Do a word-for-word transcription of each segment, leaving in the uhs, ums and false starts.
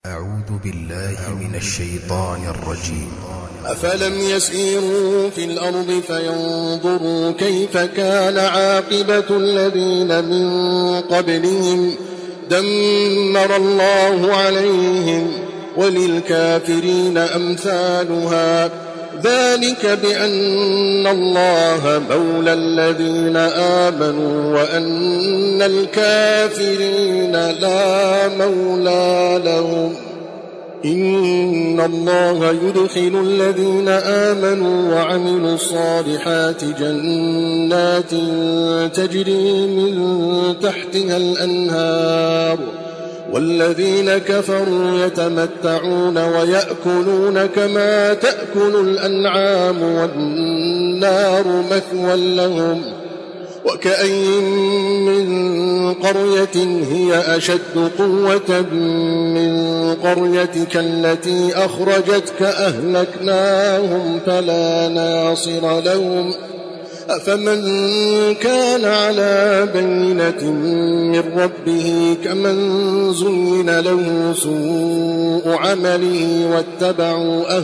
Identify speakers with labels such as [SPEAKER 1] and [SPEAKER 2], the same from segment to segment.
[SPEAKER 1] أعوذ بالله من الشيطان الرجيم.
[SPEAKER 2] أفلم يسيروا في الأرض فينظروا كيف كان عاقبة الذين من قبلهم دمر الله عليهم وللكافرين أمثالها ذلك بأن الله مولى الذين آمنوا وأن الكافرين لا مولى لهم. إن الله يدخل الذين آمنوا وعملوا الصالحات جنات تجري من تحتها الأنهار والذين كفروا يتمتعون ويأكلون كما تأكل الأنعام والنار مثوى لهم. وكأين من قرية هي أشد قوة من قريتك التي أخرجتك أهلكناهم فلا ناصر لهم. أفمن كان على بينة من ربه كمن زين له سوء عمله واتبعوا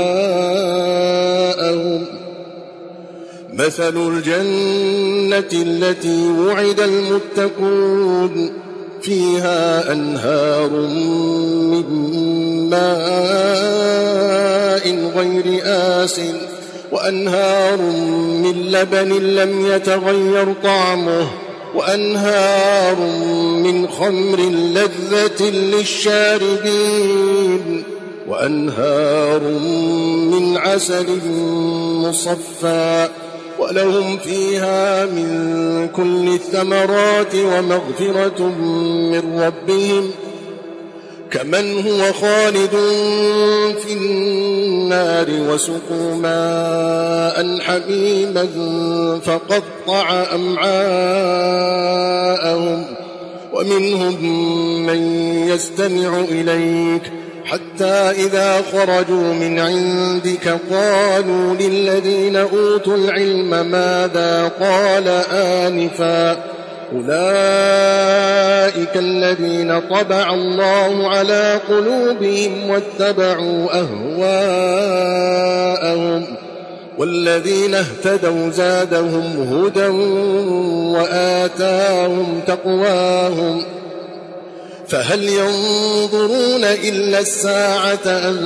[SPEAKER 2] أهواءهم. مثل الجنة التي وعد المتقون فيها أنهار من ماء غير آسن وأنهار من لبن لم يتغير طعمه وأنهار من خمر لذة للشاربين وأنهار من عسل مصفى ولهم فيها من كل الثمرات ومغفرة من ربهم كمن هو خالد في النار وسقوا ماء حميما فقطع أمعاءهم ومنهم من يستمع إليك حتى إذا خرجوا من عندك قالوا للذين أوتوا العلم ماذا قال آنفا أولئك الذين طبع الله على قلوبهم واتبعوا أهواءهم والذين اهتدوا زادهم هدى وآتاهم تقواهم. فهل ينظرون إلا الساعة أن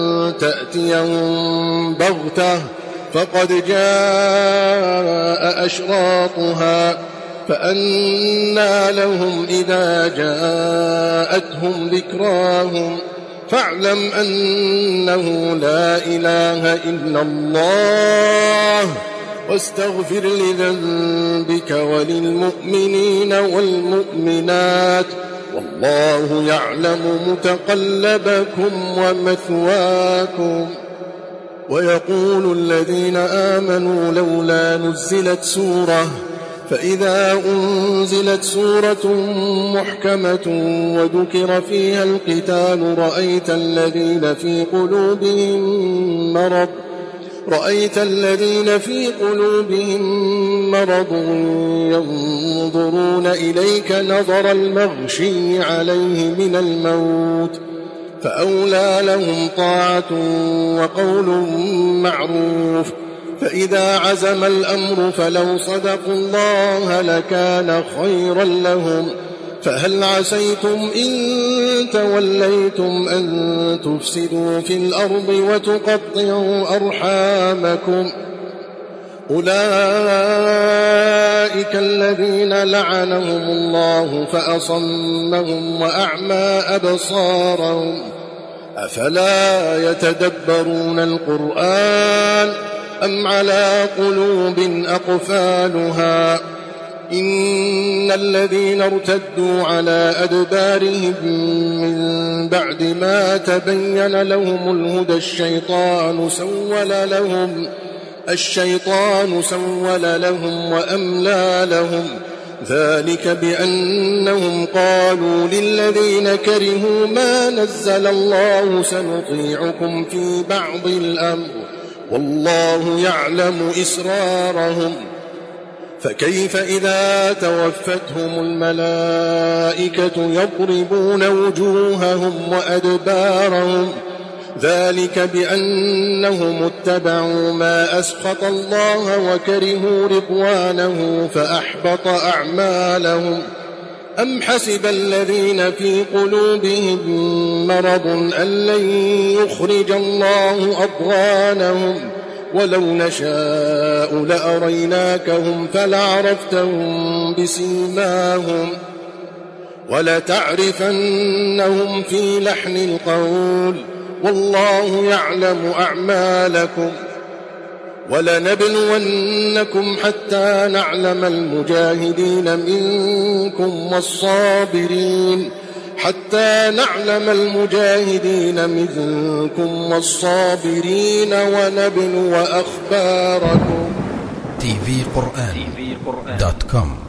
[SPEAKER 2] تأتيهم بغتة فقد جاء أشراطها فأنى لهم إذا جاءتهم ذكراهم. فاعلم أنه لا إله إلا الله واستغفر لذنبك وللمؤمنين والمؤمنات والله يعلم متقلبكم ومثواكم. ويقول الذين آمنوا لولا نزلت سورة فإذا أنزلت سورة محكمة وذكر فيها القتال رأيت الذين في قلوبهم مرض رأيت الذين في قلوبهم مرض ينظرون إليك نظر المغشي عليه من الموت فأولى لهم طاعة وقول معروف. فإذا عزم الأمر فلو صدقوا الله لكان خيرا لهم. فهل عسيتم إن توليتم أن تفسدوا في الأرض وتقطعوا أرحامكم أولئك الذين لعنهم الله فأصمهم وأعمى أبصارهم. أفلا يتدبرون القرآن أم على قلوب أقفالها. إن الذين ارتدوا على أدبارهم من بعد ما تبين لهم الهدى الشيطان سول لهم الشيطان سول لهم وأملى لهم ذلك بأنهم قالوا للذين كرهوا ما نزل الله سنطيعكم في بعض الأمر والله يعلم إسرارهم. فكيف إذا توفتهم الملائكة يضربون وجوههم وأدبارهم ذلك بأنهم اتبعوا ما أسخط الله وكرهوا رضوانه فأحبط أعمالهم. أم حسب الذين في قلوبهم مرض أن لن يخرج الله أضغانهم ولو نشاء لأريناكهم فلعرفتهم بسيماهم ولتعرفنهم في لحن القول والله يعلم أعمالكم. ولنبلونكم حتى نعلم المجاهدين منكم والصابرين حتى نعلم المجاهدين منكم والصابرين ونبلو أخباركم.
[SPEAKER 1] تي في قرآن دوت كوم